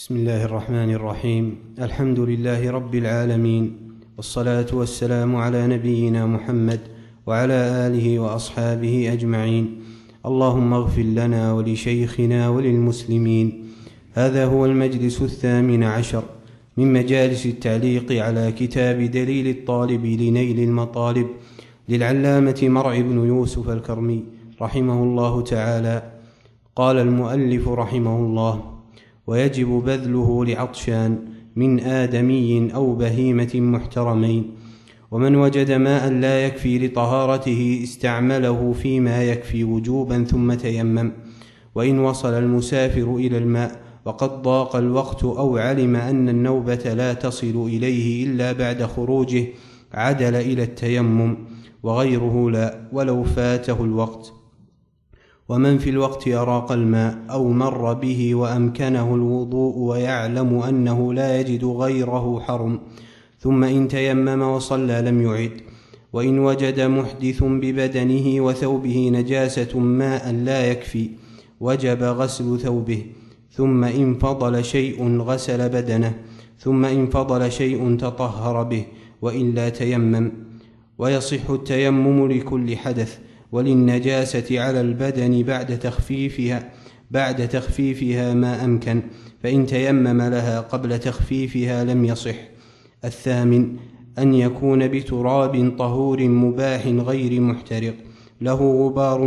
بسم الله الرحمن الرحيم. الحمد لله رب العالمين، والصلاة والسلام على نبينا محمد وعلى آله وأصحابه أجمعين. اللهم اغفر لنا ولشيخنا وللمسلمين. هذا هو المجلس 18 من مجالس التعليق على كتاب دليل الطالب لنيل المطالب للعلامة مرع بن يوسف الكرمي رحمه الله تعالى. قال المؤلف رحمه الله: ويجب بذله لعطشان من آدمي أو بهيمة محترمين. ومن وجد ماء لا يكفي لطهارته استعمله فيما يكفي وجوبا ثم تيمم. وإن وصل المسافر إلى الماء وقد ضاق الوقت أو علم أن النوبة لا تصل إليه إلا بعد خروجه عدل إلى التيمم، وغيره لا ولو فاته الوقت. ومن في الوقت أراق الماء أو مر به وأمكنه الوضوء ويعلم أنه لا يجد غيره حرم، ثم إن تيمم وصلى لم يعد. وإن وجد محدث ببدنه وثوبه نجاسة ماء لا يكفي وجب غسل ثوبه، ثم إن فضل شيء غسل بدنه، ثم إن فضل شيء تطهر به، وإلا تيمم. ويصح التيمم لكل حدث وللنجاسة على البدن بعد تخفيفها ما أمكن، فإن تيمم لها قبل تخفيفها لم يصح. 8 أن يكون بتراب طهور مباح غير محترق له غبار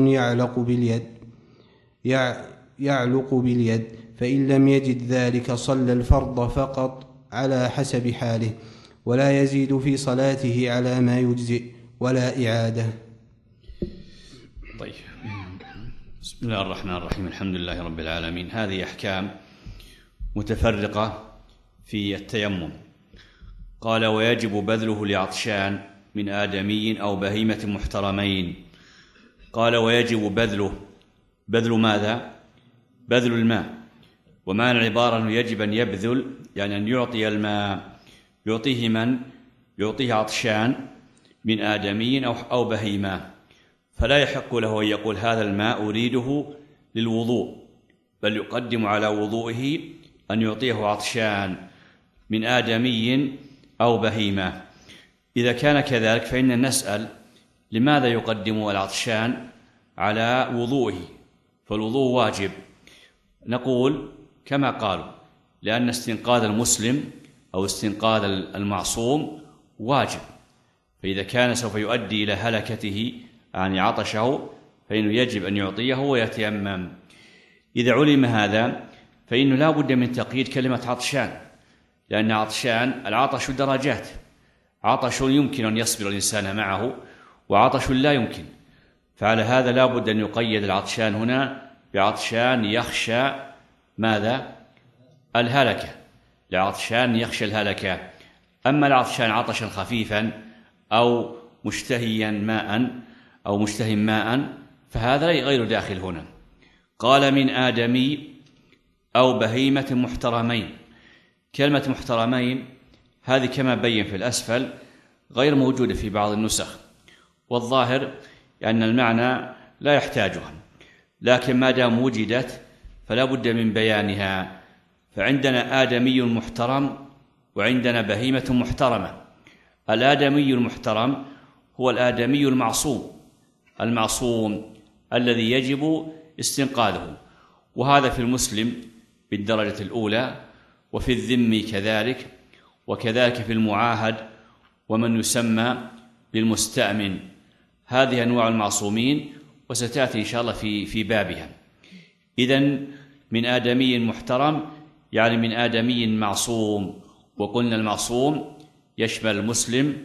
يعلق باليد، فإن لم يجد ذلك صلى الفرض فقط على حسب حاله، ولا يزيد في صلاته على ما يجزئ ولا إعادة. طيب، بسم الله الرحمن الرحيم. الحمد لله رب العالمين. هذه أحكام متفرقة في التيمم. قال: ويجب بذله لعطشان من آدمي أو بهيمة محترمين. قال: ويجب بذل ماذا؟ بذل الماء. ومعنى العبارة أنه يجب أن يبذل، يعني أن يعطي الماء. يعطيه من؟ يعطيه عطشان من آدمي أو بهيمة، فلا يحق له أن يقول هذا الماء أريده للوضوء، بل يقدم على وضوئه أن يعطيه عطشان من آدمي أو بهيمة. إذا كان كذلك فإن نسأل: لماذا يقدم العطشان على وضوئه؟ فالوضوء واجب. نقول كما قالوا: لأن استنقاذ المسلم أو استنقاذ المعصوم واجب، فإذا كان سوف يؤدي إلى هلكته يعني عطشه فإنه يجب أن يعطيه ويتيمم. إذا علم هذا فإنه لا بد من تقييد كلمة عطشان، لأن عطشان العطش درجات. عطش يمكن أن يصبر الإنسان معه، وعطش لا يمكن. فعلى هذا لا بد أن يقيد العطشان هنا بعطشان يخشى ماذا؟ الهلكة، لعطشان يخشى الهلكة. أما العطشان عطشا خفيفا أو مشتهيا ماء أو مشتهي ماء فهذا غير داخل هنا. قال: من آدمي أو بهيمة محترمين. كلمة محترمين هذه كما بين في الأسفل غير موجودة في بعض النسخ، والظاهر أن المعنى لا يحتاجها، لكن ما دام وجدت فلا بد من بيانها. فعندنا آدمي محترم وعندنا بهيمة محترمة. الآدمي المحترم هو الآدمي المعصوم الذي يجب استنقاذه، وهذا في المسلم بالدرجة الأولى، وفي الذمي كذلك، وكذلك في المعاهد ومن يسمى بالمستأمن. هذه أنواع المعصومين وستأتي إن شاء الله في بابها. إذن من آدمي محترم يعني من آدمي معصوم، وقلنا المعصوم يشمل المسلم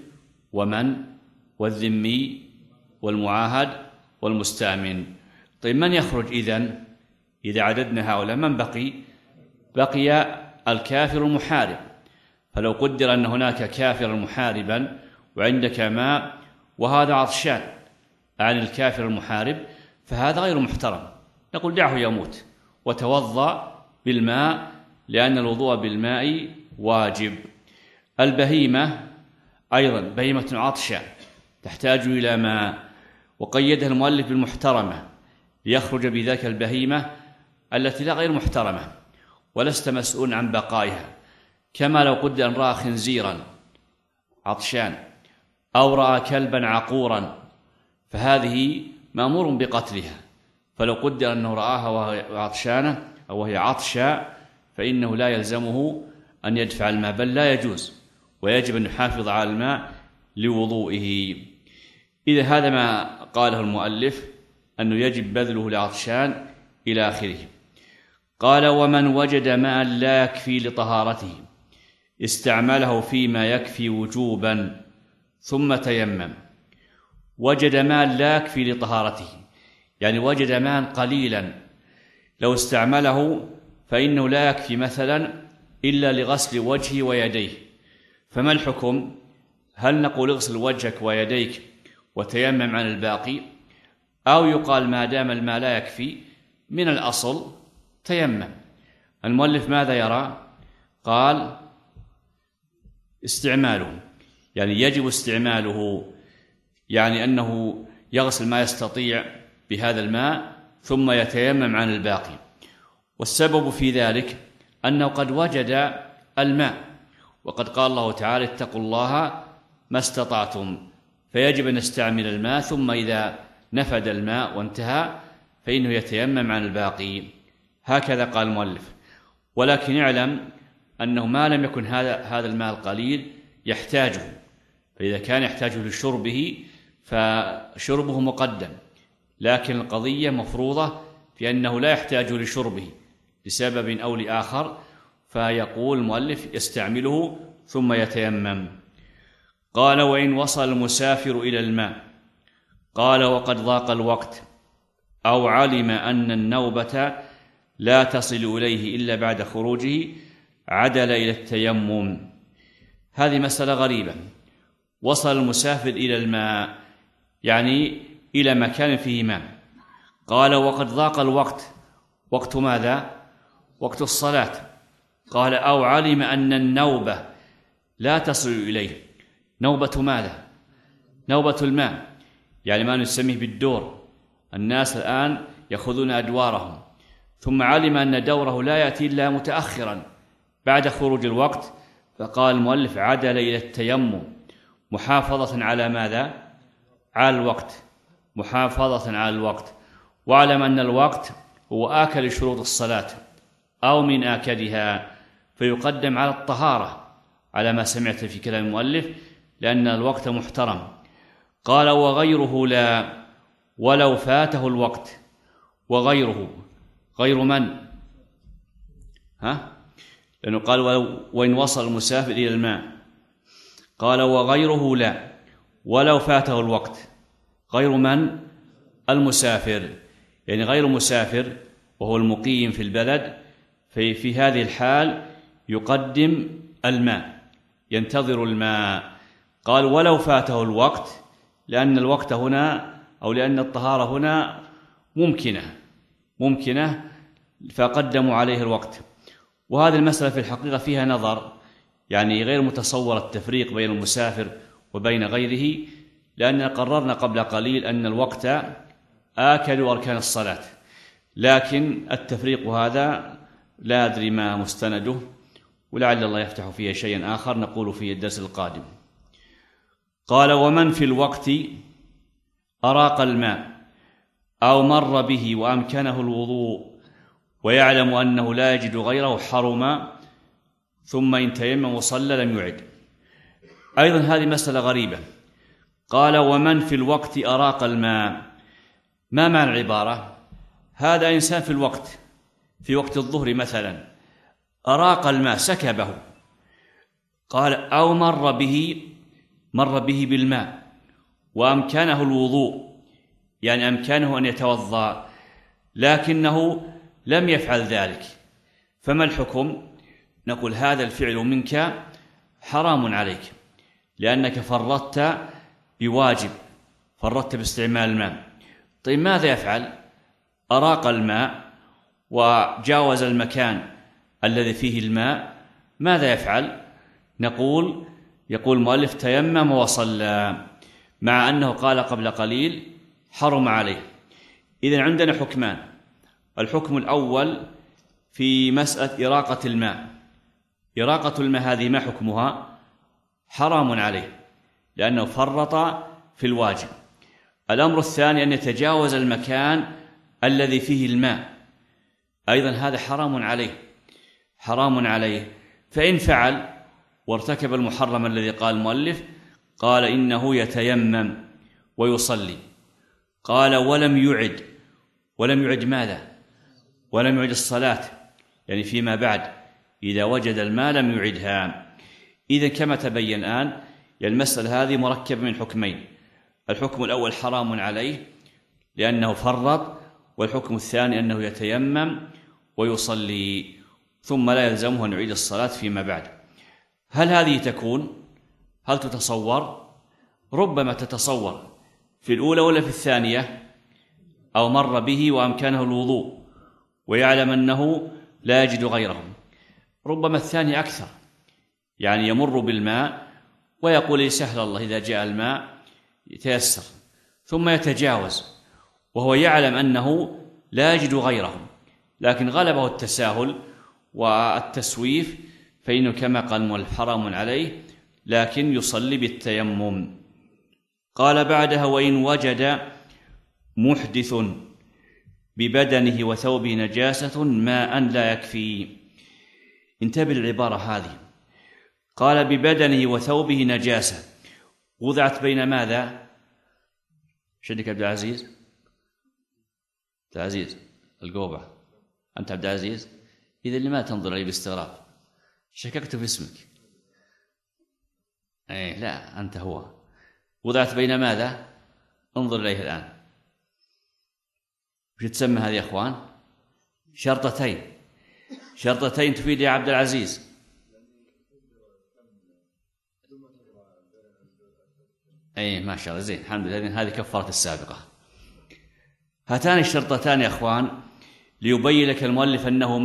والذمي والمعاهد والمستأمن. طيب، من يخرج إذا عددنا هؤلاء؟ من بقي الكافر المحارب. فلو قدر أن هناك كافرا محاربا وعندك ماء وهذا عطشان عن الكافر المحارب فهذا غير محترم، نقول دعه يموت وتوضأ بالماء، لأن الوضوء بالماء واجب. البهيمة أيضا بهيمة عطشة تحتاج إلى ماء، وقيدها المؤلف بالمحترمة ليخرج بذاك البهيمة التي لا غير محترمة. ولست مسؤول عن بقائها، كما لو قدر أن رأى خنزيرا عطشان أو رأى كلبا عقورا، فهذه مأمور بقتلها. فلو قدر أنه رآها وهي عطشانة أو وهي عطشى فإنه لا يلزمه أن يدفع الماء، بل لا يجوز، ويجب أن يحافظ على الماء لوضوئه. إذا هذا ما قاله المؤلف أنه يجب بذله لعطشان إلى آخره. قال: ومن وجد ماء لا يكفي لطهارته استعمله فيما يكفي وجوبا ثم تيمم. وجد ماء لا يكفي لطهارته، يعني وجد ماء قليلا لو استعمله فإنه لا يكفي مثلا إلا لغسل وجهه ويديه، فما الحكم؟ هل نقول اغسل وجهك ويديك وتيمم عن الباقي، أو يقال ما دام الماء لا يكفي من الأصل تيمم؟ المؤلف ماذا يرى؟ قال: استعماله، يعني يجب استعماله، يعني أنه يغسل ما يستطيع بهذا الماء ثم يتيمم عن الباقي. والسبب في ذلك أنه قد وجد الماء، وقد قال الله تعالى: اتقوا الله ما استطعتم، فيجب أن نستعمل الماء، ثم إذا نفد الماء وانتهى فإنه يتيمم عن الباقي. هكذا قال المؤلف. ولكن يعلم أنه ما لم يكن هذا الماء القليل يحتاجه، فإذا كان يحتاجه لشربه فشربه مقدم، لكن القضية مفروضة في أنه لا يحتاج لشربه لسبب أو لآخر، فيقول المؤلف: يستعمله ثم يتيمم. قال: وإن وصل المسافر إلى الماء، قال: وقد ضاق الوقت أو علم أن النوبة لا تصل إليه إلا بعد خروجه عدل إلى التيمم. هذه مسألة غريبة. وصل المسافر إلى الماء يعني إلى مكان فيه ماء، قال: وقد ضاق الوقت. وقت ماذا؟ وقت الصلاة. قال: أو علم أن النوبة لا تصل إليه. نوبة ماذا؟ نوبة الماء، يعني ما نسميه بالدور. الناس الآن يأخذون أدوارهم، ثم علم أن دوره لا يأتي إلا متأخرا بعد خروج الوقت، فقال المؤلف: عدل إلى التيمم محافظة على ماذا؟ على الوقت، محافظة على الوقت. واعلم أن الوقت هو آكل شروط الصلاة أو من آكلها، فيقدم على الطهارة على ما سمعت في كلام المؤلف، لأن الوقت محترم. قال: وغيره لا ولو فاته الوقت. وغيره، غير من؟ لأنه قال: وإن وصل المسافر إلى الماء. قال: وغيره لا ولو فاته الوقت. غير من؟ المسافر، يعني غير المسافر وهو المقيم في البلد، في هذه الحال يقدم الماء، ينتظر الماء. قال: ولو فاته الوقت، لأن الوقت هنا أو لأن الطهارة هنا ممكنة فقدموا عليه الوقت. وهذه المسألة في الحقيقة فيها نظر، يعني غير متصور التفريق بين المسافر وبين غيره، لأننا قررنا قبل قليل أن الوقت آكل أركان الصلاة، لكن التفريق هذا لا أدري ما مستنده، ولعل الله يفتح فيه شيئا آخر نقول فيه الدرس القادم. قال: ومن في الوقت أراق الماء أو مر به وأمكنه الوضوء ويعلم أنه لا يجد غيره حرم، ثم إن تيمم وصلى لم يعد. أيضا هذه مسألة غريبة. قال: ومن في الوقت أراق الماء. ما معنى العبارة؟ هذا إنسان في الوقت، في وقت الظهر مثلا، أراق الماء، سكبه. قال: أو مر به بالماء وأمكنه الوضوء، يعني أمكنه أن يتوضأ، لكنه لم يفعل ذلك، فما الحكم؟ نقول: هذا الفعل منك حرام عليك، لأنك فرطت بواجب، فرطت باستعمال الماء. طيب ماذا يفعل؟ أراق الماء وجاوز المكان الذي فيه الماء، ماذا يفعل؟ يقول المؤلف: تيمم وصلى، مع أنه قال قبل قليل حرم عليه. إذن عندنا حكمان. الحكم الأول في مسألة إراقة الماء. إراقة الماء هذه ما حكمها؟ حرام عليه لأنه فرط في الواجب. الأمر الثاني أن يتجاوز المكان الذي فيه الماء، أيضا هذا حرام عليه. فإن فعل وارتكب المحرم الذي قال المؤلف، قال إنه يتيمم ويصلي. قال ولم يعد ماذا؟ ولم يعد الصلاة، يعني فيما بعد إذا وجد الماء لم يعدها. إذن كما تبين الآن المسألة هذه مركبة من حكمين: الحكم الأول حرام عليه لأنه فرط، والحكم الثاني أنه يتيمم ويصلي، ثم لا يلزمه أن يعيد الصلاة فيما بعد. هل هذه هل تتصور؟ ربما تتصور في الأولى ولا في الثانية، أو مر به وأمكانه الوضوء ويعلم أنه لا يجد غيره. ربما الثاني أكثر، يعني يمر بالماء ويقول سهل الله إذا جاء الماء يتيسر، ثم يتجاوز وهو يعلم أنه لا يجد غيره، لكن غلبه التساهل والتسويف، فإنه كما قال المؤلف حرام عليه لكن يصلي بالتيمم. قال بعدها: وإن وجد محدث ببدنه وثوبه نجاسة ماء لا يكفي. انتبه العبارة هذه، قال ببدنه وثوبه نجاسة، وضعت بين ماذا؟ شدك عبد العزيز؟ عبد العزيز القوبة، أنت عبد العزيز؟ إذا لما تنظر لي باستغراب؟ شككت في اسمك. لا أنت هو. وضعت بين ماذا؟ انظر إليه الآن. وش تسمى هذه يا أخوان؟ شرطتين تفيد يا عبد العزيز. ما شاء الله، زين، الحمد لله. هذه كفارة السابقة. هاتان الشرطتان يا أخوان ليبين لك المؤلف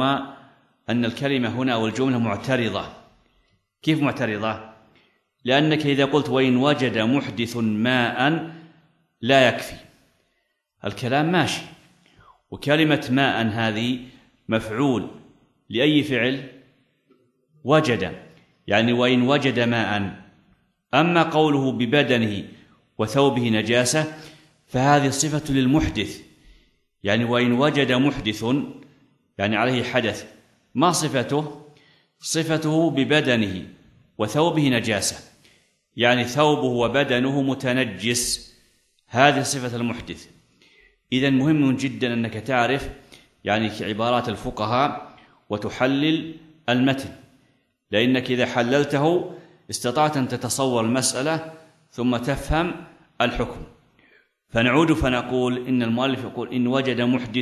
أن الكلمة هنا أو الجملة معترضة. كيف معترضة؟ لأنك إذا قلت وإن وجد محدث ماء لا يكفي، الكلام ماشي، وكلمة ماء هذه مفعول لأي فعل؟ وجد، يعني وإن وجد ماء. أما قوله ببدنه وثوبه نجاسة فهذه صفة للمحدث، يعني وإن وجد محدث يعني عليه حدث. ما صفته؟ صفته ببدنه وثوبه نجاسة، يعني ثوبه وبدنه متنجس، هذه صفة المحدث. إذن مهم جدا أنك تعرف يعني عبارات الفقهاء وتحلل المتن، لأنك إذا حللته استطعت أن تتصور المسألة ثم تفهم الحكم. فنعود فنقول إن المؤلف يقول إن وجد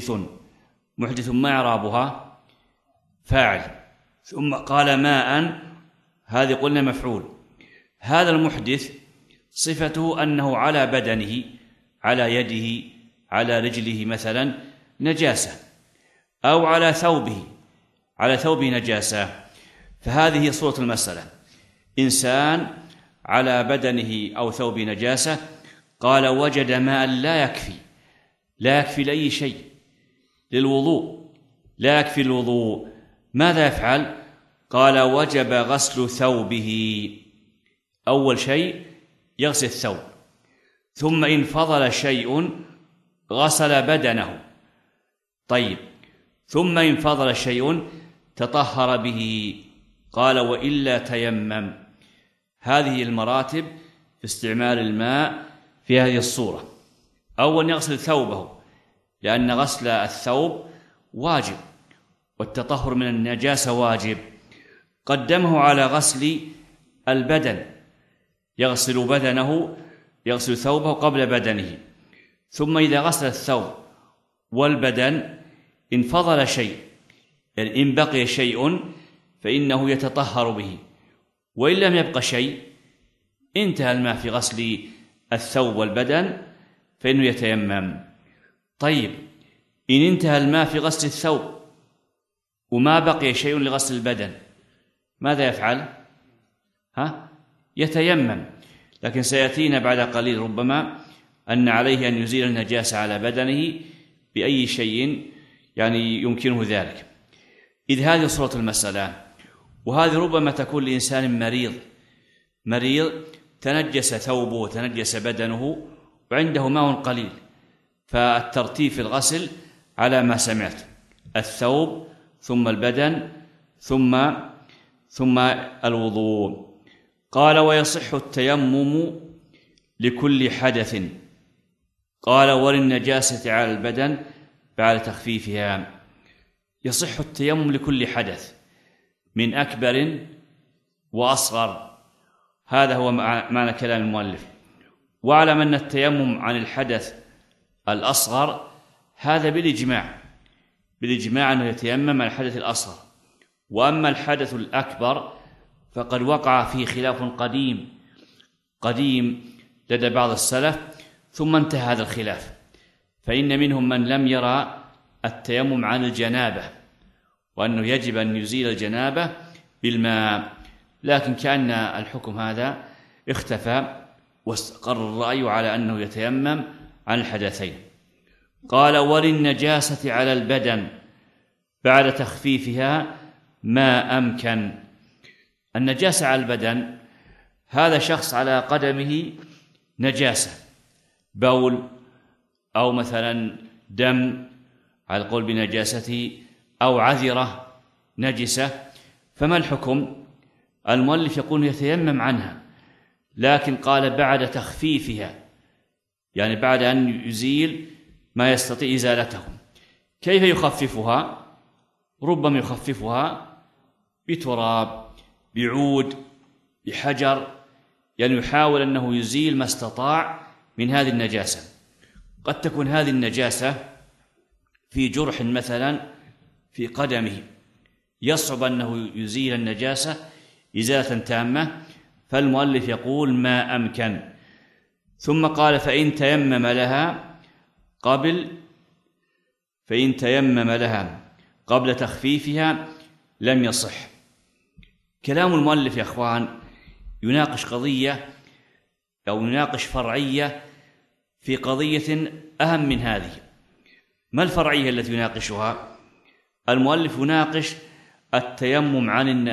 محدث ما إعرابها؟ فاعل، ثم قال ماء، هذه قلنا مفعول. هذا المحدث صفته أنه على بدنه، على يده، على رجله مثلا نجاسة، أو على ثوبه نجاسة. فهذه هي صورة المسألة: إنسان على بدنه أو ثوبه نجاسة، قال وجد ماء لا يكفي لأي شيء، للوضوء لا يكفي الوضوء، ماذا يفعل؟ قال وجب غسل ثوبه. أول شيء يغسل الثوب، ثم إن فضل شيء غسل بدنه. طيب، ثم إن فضل شيء تطهر به. قال وإلا تيمم. هذه المراتب في استعمال الماء في هذه الصورة. أول يغسل ثوبه، لأن غسل الثوب واجب والتطهر من النجاسة واجب. قدمه على غسل البدن، يغسل ثوبه قبل بدنه. ثم إذا غسل الثوب والبدن إن فضل شيء، يعني إن بقي شيء فإنه يتطهر به، وإن لم يبق شيء انتهى الماء في غسل الثوب والبدن فإنه يتيمم. طيب، إن انتهى الماء في غسل الثوب وما بقي شيء لغسل البدن ماذا يفعل؟ يتيمم. لكن سيأتينا بعد قليل ربما أن عليه أن يزيل النجاسة على بدنه بأي شيء يعني يمكنه ذلك. إذ هذه صورة المسألة. وهذه ربما تكون لإنسان مريض تنجس ثوبه وتنجس بدنه وعنده ماء قليل، فالترتيب في الغسل على ما سمعت: الثوب ثم البدن ثم الوضوء. قال: ويصح التيمم لكل حدث. قال: وللنجاسة على البدن بعد تخفيفها. يصح التيمم لكل حدث من أكبر وأصغر، هذا هو معنى كلام المؤلف. واعلم أن التيمم عن الحدث الأصغر هذا بالإجماع أنه يتيمم عن الحدث الأصغر. وأما الحدث الأكبر فقد وقع فيه خلاف قديم لدى بعض السلف، ثم انتهى هذا الخلاف، فإن منهم من لم يرى التيمم عن الجنابة وأنه يجب أن يزيل الجنابة بالماء، لكن كأن الحكم هذا اختفى واستقر الرأي على أنه يتيمم عن الحدثين. قال: وللنجاسة على البدن بعد تخفيفها ما أمكن. النجاسة على البدن هذا شخص على قدمه نجاسة، بول أو مثلا دم على القول بنجاسته، أو عذرة نجسة، فما الحكم؟ المؤلف يقول يتيمم عنها، لكن قال بعد تخفيفها، يعني بعد أن يزيل ما يستطيع إزالته. كيف يخففها؟ ربما يخففها بتراب، بعود، بحجر، يعني يحاول أنه يزيل ما استطاع من هذه النجاسة. قد تكون هذه النجاسة في جرح مثلا في قدمه، يصعب أنه يزيل النجاسة إزالة تامة، فالمؤلف يقول ما أمكن. ثم قال: فإن تيمم لها قبل تخفيفها لم يصح. كلام المؤلف يا أخوان يناقش قضية أو يناقش فرعية في قضية أهم من هذه. ما الفرعية التي يناقشها؟ المؤلف يناقش التيمم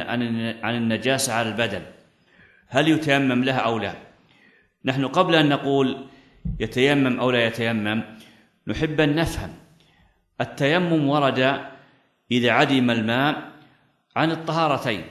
عن النجاسة على البدن، هل يتيمم لها أو لا؟ نحن قبل أن نقول يتيمم أو لا يتيمم نحب أن نفهم. التيمم ورد إذا عدم الماء عن الطهارتين،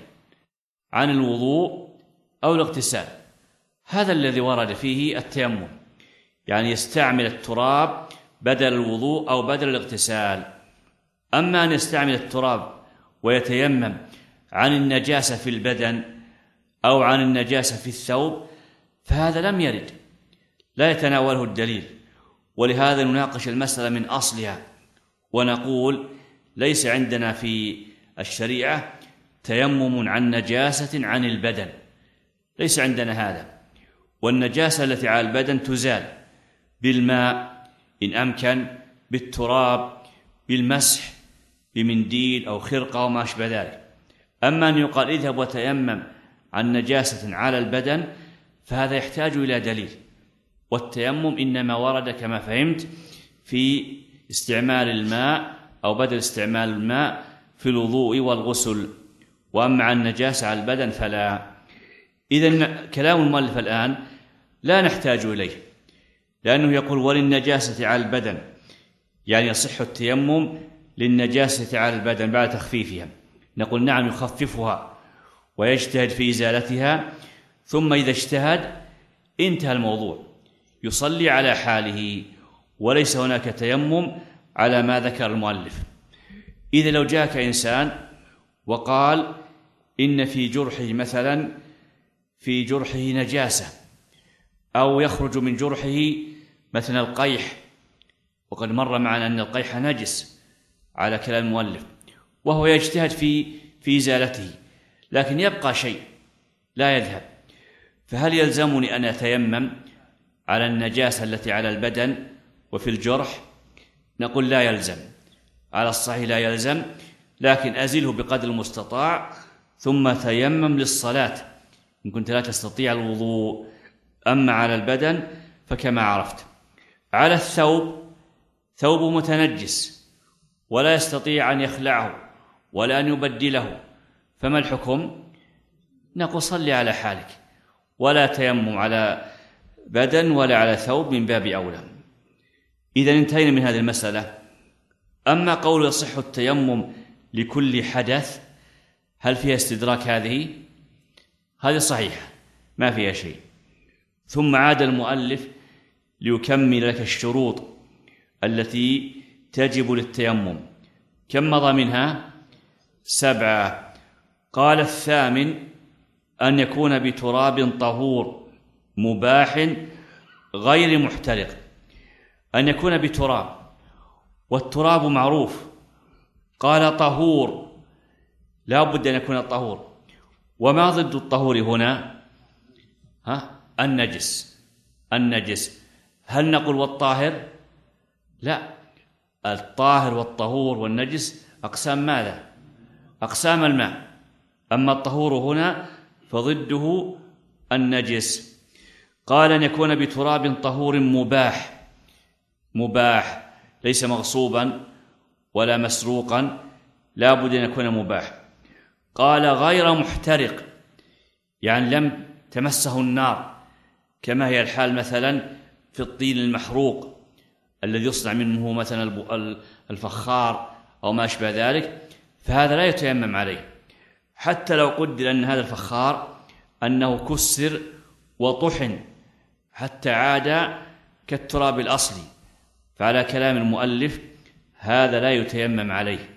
عن الوضوء أو الاغتسال، هذا الذي ورد فيه التيمم، يعني يستعمل التراب بدل الوضوء أو بدل الاغتسال. أما أن يستعمل التراب ويتيمم عن النجاسة في البدن أو عن النجاسة في الثوب فهذا لم يرد، لا يتناوله الدليل. ولهذا نناقش المسألة من أصلها ونقول ليس عندنا في الشريعة تيمم عن نجاسة عن البدن، ليس عندنا هذا. والنجاسة التي على البدن تزال بالماء إن أمكن، بالتراب، بالمسح بمنديل أو خرقة وما أشبه ذلك. أما أن يقال اذهب وتيمم عن نجاسة على البدن فهذا يحتاج إلى دليل، والتيمم إنما ورد كما فهمت في استعمال الماء أو بدل استعمال الماء في الوضوء والغسل، وأما عن النجاسة على البدن فلا. إذن كلام المؤلف الآن لا نحتاج إليه، لأنه يقول وللنجاسة على البدن، يعني يصح التيمم للنجاسة على البدن بعد تخفيفها. نقول نعم يخففها ويجتهد في إزالتها، ثم إذا اجتهد انتهى الموضوع، يصلي على حاله وليس هناك تيمم على ما ذكر المؤلف. إذا لو جاءك إنسان وقال إن في جرحه مثلا في جرحه نجاسة، أو يخرج من جرحه مثلا القيح، وقد مر معنا أن القيح نجس على كلام المؤلف، وهو يجتهد في إزالته، لكن يبقى شيء لا يذهب، فهل يلزمني أن أتيمم على النجاسة التي على البدن وفي الجرح؟ نقول لا يلزم، على الصحيح لا يلزم، لكن أزله بقدر المستطاع ثم تيمم للصلاة إن كنت لا تستطيع الوضوء. أما على البدن فكما عرفت. على الثوب، ثوب متنجس ولا يستطيع أن يخلعه ولا أن يبدله، فما الحكم؟ نقول صل على حالك، ولا تيمم على بدن ولا على ثوب من باب أولى. إذا انتهينا من هذه المسألة. أما قول يصح التيمم لكل حدث، هل فيها استدراك؟ هذه صحيحة ما فيها شيء. ثم عاد المؤلف ليكمل لك الشروط التي تجب للتيمم. كم مضى منها؟ 7. قال: الثامن أن يكون بتراب طهور مباح غير محترق. أن يكون بتراب، والتراب معروف. قال: طهور، لا بد أن يكون الطهور. وما ضد الطهور هنا؟ النجس. هل نقول والطاهر؟ لا، الطاهر والطهور والنجس أقسام ماذا؟ أقسام الماء. أما الطهور هنا فضده النجس. قال: أن يكون بتراب طهور مباح، ليس مغصوبا ولا مسروقا، لا بد أن يكون مباح. قال: غير محترق، يعني لم تمسه النار، كما هي الحال مثلا في الطين المحروق الذي يصنع منه مثلا الفخار أو ما أشبه ذلك، فهذا لا يتيمم عليه، حتى لو قدر أن هذا الفخار أنه كسر وطحن حتى عاد كالتراب الأصلي، فعلى كلام المؤلف هذا لا يتيمم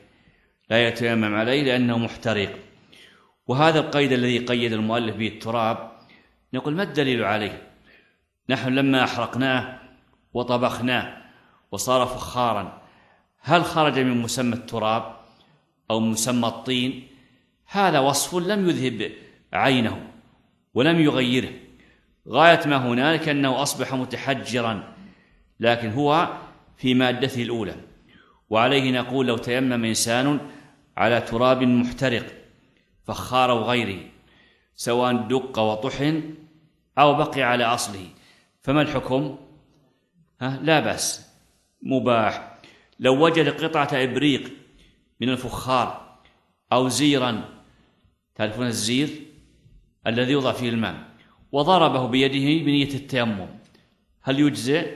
عليه لأنه محترق. وهذا القيد الذي قيد المؤلف به التراب، نقول: ما الدليل عليه؟ نحن لما أحرقناه وطبخناه وصار فخارا، هل خرج من مسمى التراب أو مسمى الطين؟ هذا وصف لم يذهب عينه ولم يغيره، غاية ما هنالك أنه أصبح متحجرا، لكن هو في مادته الأولى. وعليه نقول: لو تيمم إنسان على تراب محترق فخار أو غيره، سواء دق وطحن أو بقي على أصله، فما الحكم؟ لا بأس، مباح. لو وجد قطعة إبريق من الفخار أو زيرا، تعرفون الزير الذي يوضع فيه الماء، وضربه بيده بنية التيمم، هل يجزئ؟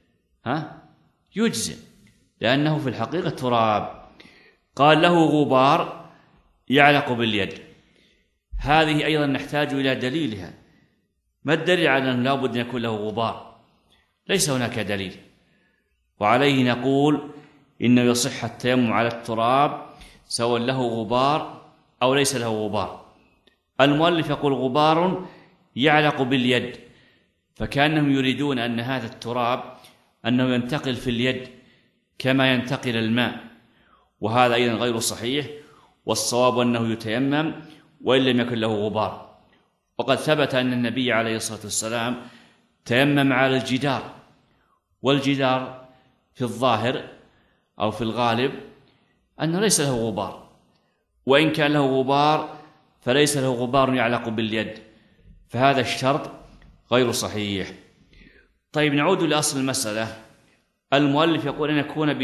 يجزئ، لأنه في الحقيقة تراب. قال: له غبار يعلق باليد. هذه أيضا نحتاج إلى دليلها. ما الدليل على أنه لا بد أن يكون له غبار؟ ليس هناك دليل. وعليه نقول: إنه يصح التيمم على التراب سواء له غبار أو ليس له غبار. المؤلف يقول: غبار يعلق باليد، فكأنهم يريدون أن هذا التراب أنه ينتقل في اليد كما ينتقل الماء، وهذا أيضا غير صحيح. والصواب أنه يتيمم وإن لم يكن له غبار. وقد ثبت أن النبي عليه الصلاة والسلام تيمم على الجدار، والجدار في الظاهر أو في الغالب أنه ليس له غبار، وإن كان له غبار فليس له غبار يعلق باليد، فهذا الشرط غير صحيح. طيب، نعود لأصل المسألة. المؤلف يقول: أن يكون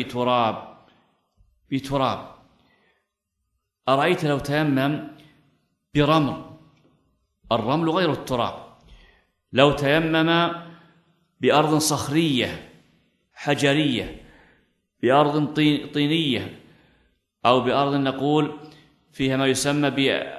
بتراب. أرأيت لو تيمم برمل؟ الرمل غير التراب. لو تيمم بأرض صخرية حجرية، بأرض طينية، أو بأرض نقول فيها ما يسمى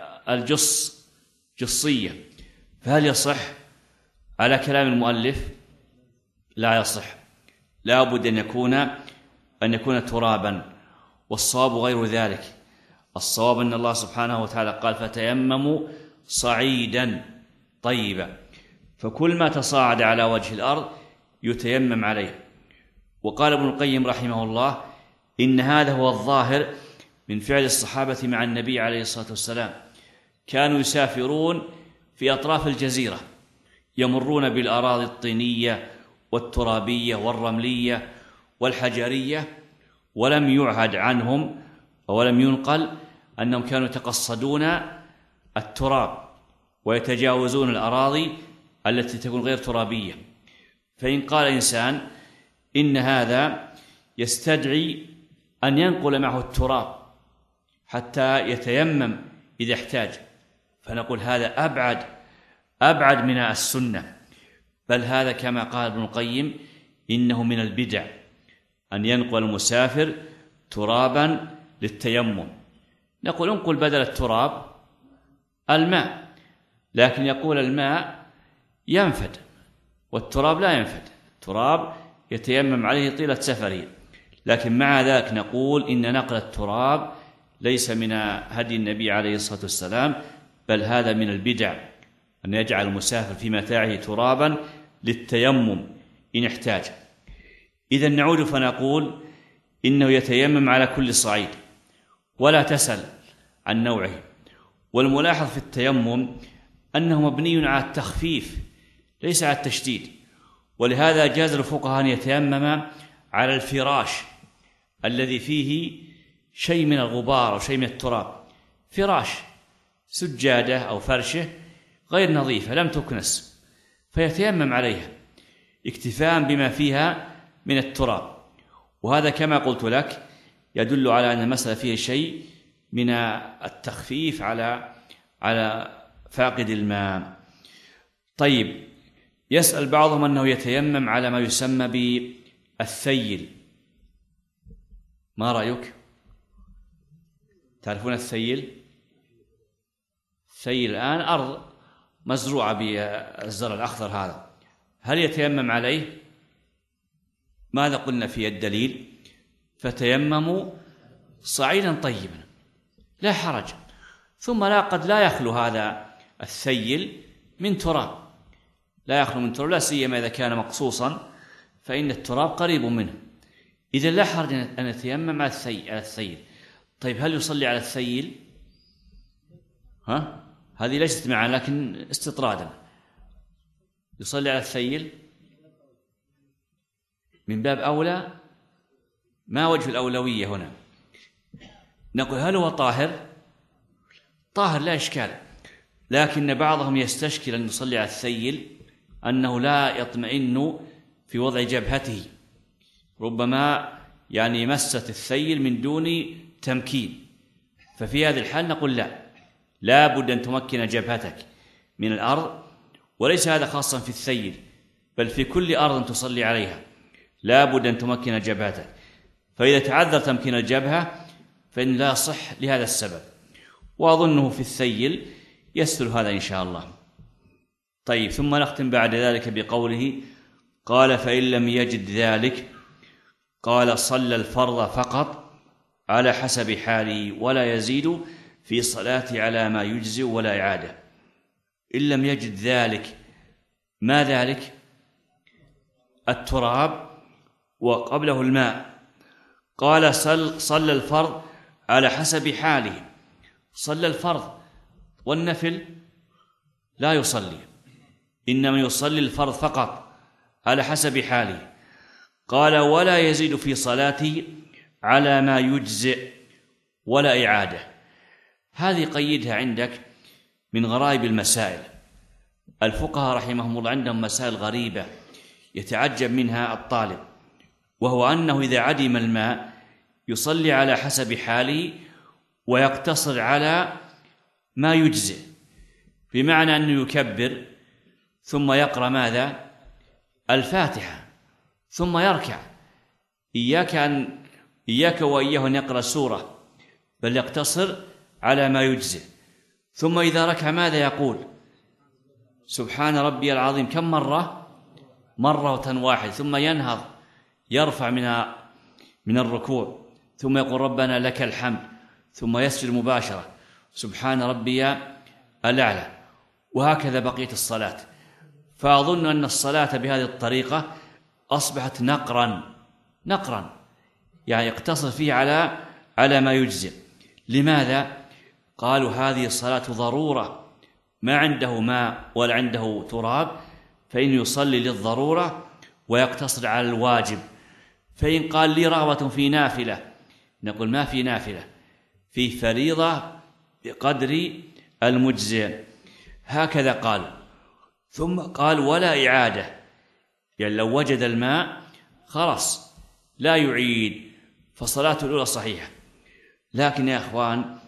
جصية، فهل يصح؟ على كلام المؤلف لا يصح، لا بد أن يكون ترابا. والصواب غير ذلك. الصواب أن الله سبحانه وتعالى قال: فتيمموا صعيدا طيبا، فكل ما تصاعد على وجه الأرض يتيمم عليه. وقال ابن القيم رحمه الله: إن هذا هو الظاهر من فعل الصحابة مع النبي عليه الصلاة والسلام. كانوا يسافرون في أطراف الجزيرة، يمرون بالأراضي الطينية والترابية والرملية والحجرية، ولم يعهد عنهم ولم ينقل أنهم كانوا يتقصدون التراب ويتجاوزون الأراضي التي تكون غير ترابية. فإن قال إنسان إن هذا يستدعي أن ينقل معه التراب حتى يتيمم إذا احتاج، فنقول هذا أبعد من السنة، بل هذا كما قال ابن القيم إنه من البدع أن ينقل المسافر ترابا للتيمم. نقول انقل بدل التراب الماء، لكن يقول الماء ينفد والتراب لا ينفد، التراب يتيمم عليه طيلة سفره، لكن مع ذلك نقول إن نقل التراب ليس من هدي النبي عليه الصلاة والسلام، بل هذا من البدع أن يجعل المسافر في متاعه ترابا للتيمم إن احتاج. إذا نعود فنقول إنه يتيمم على كل صعيد ولا تسل عن نوعه. والملاحظ في التيمم أنه مبني على التخفيف ليس على التشديد، ولهذا جاز الفقهاء أن يتيمم على الفراش الذي فيه شيء من الغبار أو شيء من التراب، فراش سجادة أو فرشة غير نظيفة لم تكنس، فيتيمم عليها اكتفاء بما فيها من التراب. وهذا كما قلت لك يدل على أن المسألة فيها شيء من التخفيف على فاقد الماء. طيب، يسأل بعضهم أنه يتيمم على ما يسمى بالثيل، ما رأيك؟ تعرفون الثيل؟ الثيل الآن أرض مزروعة بالزرع الأخضر هذا، هل يتيمم عليه؟ ماذا قلنا في الدليل؟ فتيمموا صعيدا طيبا لا حرج. ثم قد لا يخلو هذا الثيل من تراب، لا يخلو من تراب، لا سيما إذا كان مقصوصا فإن التراب قريب منه، إذا لا حرج أن يتيمم على الثيل. طيب، هل يصلي على الثيل؟ هذه ليست معنا لكن استطرادا، يصلي على الثيل من باب أولى. ما وجه الأولوية هنا؟ نقول هل هو طاهر؟ طاهر لا إشكال، لكن بعضهم يستشكل أن يصلي على الثيل أنه لا يطمئن في وضع جبهته، ربما مست الثيل من دون تمكين، ففي هذه الحال نقول لا بد أن تمكن جبهتك من الأرض، وليس هذا خاصا في الثيل بل في كل أرض تصلي عليها لا بد أن تمكن جبهتك، فإذا تعذر تمكين الجبهة فإن لا يصح لهذا السبب، وأظنه في الثيل يسهل هذا إن شاء الله. طيب، ثم نختم بعد ذلك بقوله قال فإن لم يجد ذلك قال صلى الفرض فقط على حسب حاله ولا يزيد في صلاته على ما يجزئ ولا إعادة. إن لم يجد ذلك، ما ذلك؟ التراب وقبله الماء. قال صلى الفرض على حسب حاله، صلى الفرض والنفل لا يصلي، إنما يصلي الفرض فقط على حسب حاله. قال ولا يزيد في صلاته على ما يجزئ ولا إعادة. هذه قيدها عندك من غرائب المسائل. الفقهاء رحمهم الله عندهم مسائل غريبة يتعجب منها الطالب، وهو أنه إذا عدم الماء يصلي على حسب حاله ويقتصر على ما يجزئ، بمعنى أنه يكبر ثم يقرأ ماذا؟ الفاتحة ثم يركع. إياك وإياه أن يقرأ سورة، بل يقتصر على ما يجزئ. ثم إذا ركع ماذا يقول؟ سبحان ربي العظيم كم مرة؟ مرة واحدة، ثم ينهض يرفع من الركوع، ثم يقول ربنا لك الحمد، ثم يسجد مباشرة سبحان ربي الأعلى، وهكذا بقية الصلاة. فأظن أن الصلاة بهذه الطريقة أصبحت نقرا، يقتصر فيه على ما يجزئ. لماذا؟ قالوا هذه الصلاة ضرورة، ما عنده ماء ولا عنده تراب، فإن يصلي للضرورة ويقتصر على الواجب. فإن قال لي رغبة في نافلة، نقول ما في نافلة، في فريضة بقدر المجزئ. هكذا قال. ثم قال ولا إعادة، لو وجد الماء خلاص لا يعيد، فصلاته الأولى صحيحة. لكن يا أخوان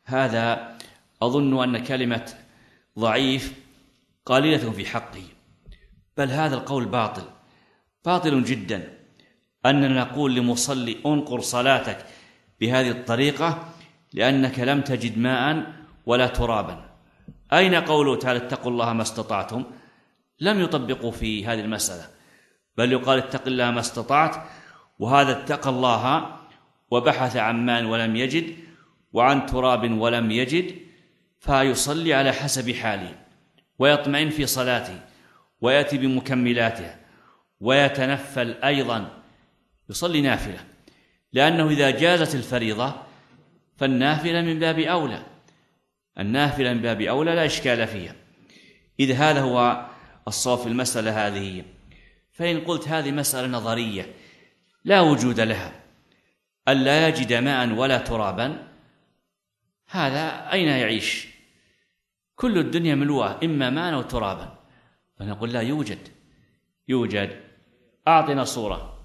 هذا أظن أن كلمة ضعيف قليلة في حقه، بل هذا القول باطل جدا، أننا نقول لمصلي انقر صلاتك بهذه الطريقة لأنك لم تجد ماء ولا ترابا. أين قوله تعالى اتقوا الله ما استطعتم؟ لم يطبقوا في هذه المسألة، بل يقال اتق الله ما استطعت، وهذا اتقى الله وبحث عن ماء ولم يجد وعن تراب ولم يجد، فيصلي على حسب حاله ويطمئن في صلاته ويأتي بمكملاتها ويتنفل أيضا، يصلي نافلة، لأنه إذا جازت الفريضة فالنافلة من باب أولى، النافلة من باب أولى لا إشكال فيها. إذا هذا هو الصواب في المسألة هذه. فإن قلت هذه مسألة نظرية لا وجود لها، ألا يجد ماء ولا ترابا، هذا أين يعيش؟ كل الدنيا ملوءة إما ماء أو ترابا. فنقول لا، يوجد. أعطنا صورة.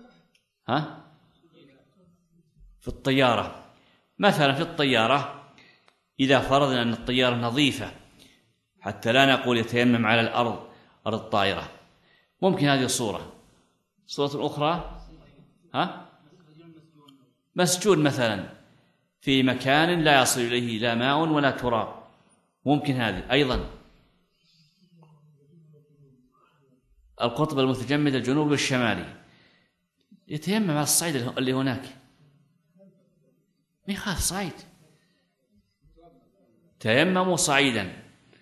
في الطيارة مثلا، في الطيارة إذا فرضنا أن الطيارة نظيفة حتى لا نقول يتيمم على الأرض، أرض الطائرة، ممكن هذه الصورة. صورة أخرى مسجون مثلا في مكان لا يصل إليه لا ماء ولا تراب، ممكن هذه أيضا. القطب المتجمد الجنوبي والشمالي، يتيمم على الصعيد اللي هناك، ما يخاف صعيد، تيمموا صعيدا.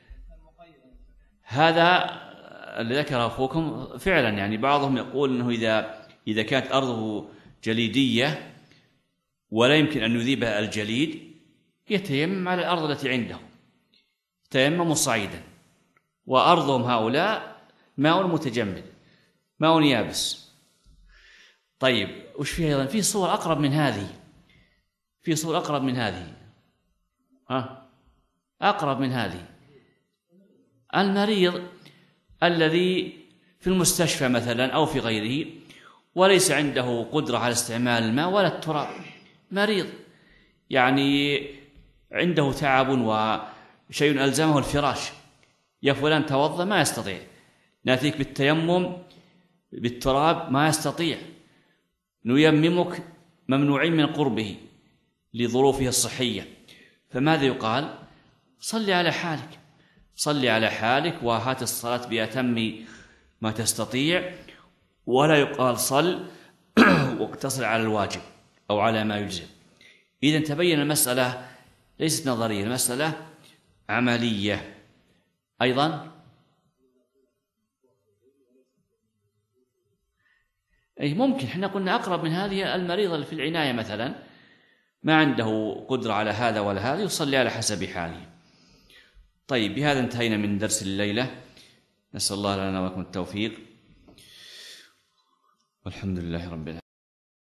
هذا اللي ذكره أخوكم فعلا، يعني بعضهم يقول أنه إذا كانت أرضه جليدية ولا يمكن أن يذيبها الجليد يتيمم على الأرض التي عنده، تيمموا صعيدا، وأرضهم هؤلاء ماء متجمد، ماء يابس. طيب وش فيه أيضا؟ في صور أقرب من هذه، في صور أقرب من هذه، أقرب من هذه. المريض الذي في المستشفى مثلا أو في غيره وليس عنده قدرة على استعمال الماء ولا التراب، مريض يعني عنده تعب وشيء ألزمه الفراش، يا فلان توضأ ما يستطيع، نأتيك بالتيمم بالتراب ما يستطيع، نيممك ممنوعين من قربه لظروفه الصحية. فماذا يقال؟ صلي على حالك، صلي على حالك وهات الصلاة بأتم ما تستطيع، ولا يقال صل واقتصر على الواجب أو على ما يجزم. إذن تبين المسألة ليست نظرية، المسألة عملية. أيضا أي ممكن، احنا قلنا أقرب من هذه المريضة اللي في العناية مثلا ما عنده قدرة على هذا ولا هذا، يصلي على حسب حاله. طيب بهذا انتهينا من درس الليلة، نسأل الله لنا ولكم التوفيق، والحمد لله رب العالمين.